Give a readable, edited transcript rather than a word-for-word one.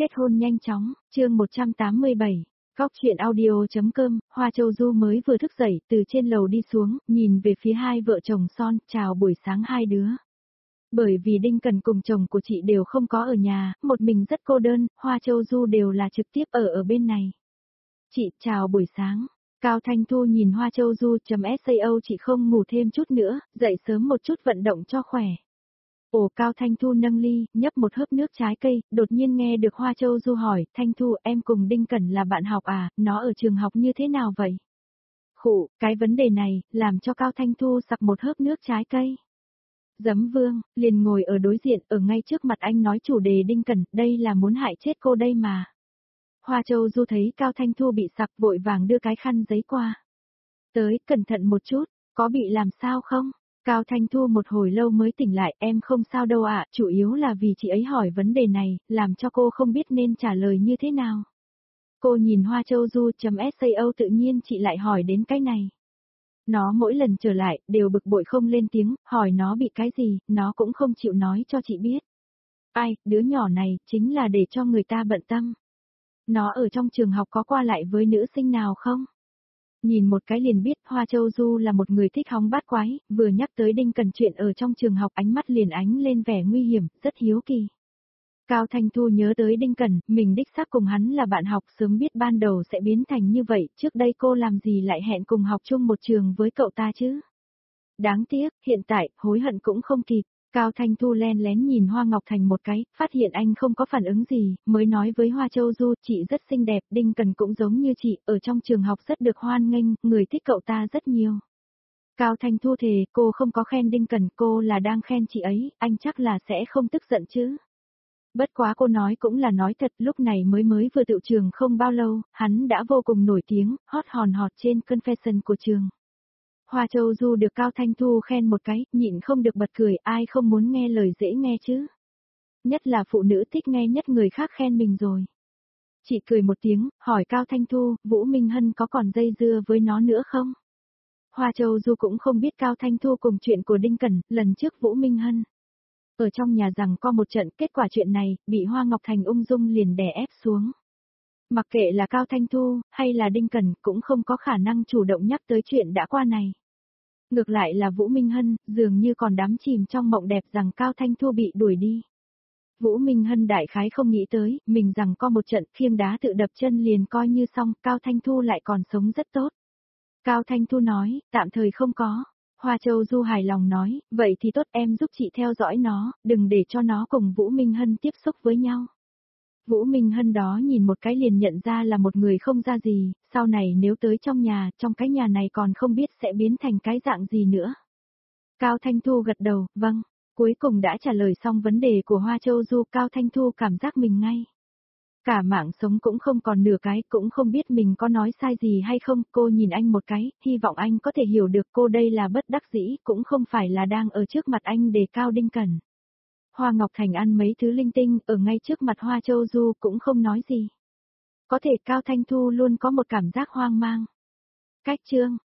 kết hôn nhanh chóng, chương 187. Góc truyện audio.com, Hoa Châu Du mới vừa thức dậy, từ trên lầu đi xuống, nhìn về phía hai vợ chồng son, chào buổi sáng hai đứa. Bởi vì Đinh Cần cùng chồng của chị đều không có ở nhà, một mình rất cô đơn, Hoa Châu Du đều là trực tiếp ở bên này. Chị, chào buổi sáng. Cao Thanh Thu nhìn Hoa Châu Du.sao chị không ngủ thêm chút nữa, dậy sớm một chút vận động cho khỏe. Ồ, Cao Thanh Thu nâng ly, nhấp một hớp nước trái cây, đột nhiên nghe được Hoa Châu Du hỏi, Thanh Thu em cùng Đinh Cẩn là bạn học à, nó ở trường học như thế nào vậy? Khụ, cái vấn đề này, làm cho Cao Thanh Thu sặc một hớp nước trái cây. Giấm Vương, liền ngồi ở đối diện, ở ngay trước mặt anh nói chủ đề Đinh Cẩn, đây là muốn hại chết cô đây mà. Hoa Châu Du thấy Cao Thanh Thu bị sặc vội vàng đưa cái khăn giấy qua. Tới, cẩn thận một chút, có bị làm sao không? Cao Thanh Thu một hồi lâu mới tỉnh lại, em không sao đâu ạ, chủ yếu là vì chị ấy hỏi vấn đề này, làm cho cô không biết nên trả lời như thế nào. Cô nhìn Hoa Châu Du.sao tự nhiên chị lại hỏi đến cái này. Nó mỗi lần trở lại, đều bực bội không lên tiếng, hỏi nó bị cái gì, nó cũng không chịu nói cho chị biết. Ai, đứa nhỏ này, chính là để cho người ta bận tâm. Nó ở trong trường học có qua lại với nữ sinh nào không? Nhìn một cái liền biết Hoa Châu Du là một người thích hóng bát quái, vừa nhắc tới Đinh Cần chuyện ở trong trường học ánh mắt liền ánh lên vẻ nguy hiểm, rất hiếu kỳ. Cao Thanh Thu nhớ tới Đinh Cần, mình đích xác cùng hắn là bạn học sớm biết ban đầu sẽ biến thành như vậy, trước đây cô làm gì lại hẹn cùng học chung một trường với cậu ta chứ? Đáng tiếc, hiện tại, hối hận cũng không kịp. Cao Thanh Thu len lén nhìn Hoa Ngọc Thành một cái, phát hiện anh không có phản ứng gì, mới nói với Hoa Châu Du, chị rất xinh đẹp, Đinh Cần cũng giống như chị, ở trong trường học rất được hoan nghênh, người thích cậu ta rất nhiều. Cao Thanh Thu thề, cô không có khen Đinh Cần, cô là đang khen chị ấy, anh chắc là sẽ không tức giận chứ. Bất quá cô nói cũng là nói thật, lúc này mới vừa tự trường không bao lâu, hắn đã vô cùng nổi tiếng, hot hòn hot trên confession của trường. Hoa Châu Du được Cao Thanh Thu khen một cái, nhịn không được bật cười, ai không muốn nghe lời dễ nghe chứ. Nhất là phụ nữ thích nghe nhất người khác khen mình rồi. Chị cười một tiếng, hỏi Cao Thanh Thu, Vũ Minh Hân có còn dây dưa với nó nữa không? Hoa Châu Du cũng không biết Cao Thanh Thu cùng chuyện của Đinh Cẩn, lần trước Vũ Minh Hân. Ở trong nhà rằng có một trận, kết quả chuyện này, bị Hoa Ngọc Thành ung dung liền đè ép xuống. Mặc kệ là Cao Thanh Thu, hay là Đinh Cẩn, cũng không có khả năng chủ động nhắc tới chuyện đã qua này. Ngược lại là Vũ Minh Hân, dường như còn đắm chìm trong mộng đẹp rằng Cao Thanh Thu bị đuổi đi. Vũ Minh Hân đại khái không nghĩ tới, mình rằng có một trận khiêng đá tự đập chân liền coi như xong, Cao Thanh Thu lại còn sống rất tốt. Cao Thanh Thu nói, tạm thời không có. Hoa Châu Du hài lòng nói, vậy thì tốt em giúp chị theo dõi nó, đừng để cho nó cùng Vũ Minh Hân tiếp xúc với nhau. Vũ Minh Hân đó nhìn một cái liền nhận ra là một người không ra gì, sau này nếu tới trong cái nhà này còn không biết sẽ biến thành cái dạng gì nữa. Cao Thanh Thu gật đầu, vâng, cuối cùng đã trả lời xong vấn đề của Hoa Châu Du, Cao Thanh Thu cảm giác mình ngay. Cả mạng sống cũng không còn nửa cái, cũng không biết mình có nói sai gì hay không, cô nhìn anh một cái, hy vọng anh có thể hiểu được cô đây là bất đắc dĩ, cũng không phải là đang ở trước mặt anh đề cao Đinh Cẩn. Hoa Ngọc Thành ăn mấy thứ linh tinh, ở ngay trước mặt Hoa Châu Du cũng không nói gì. Có thể Cao Thanh Thu luôn có một cảm giác hoang mang. Cách chương,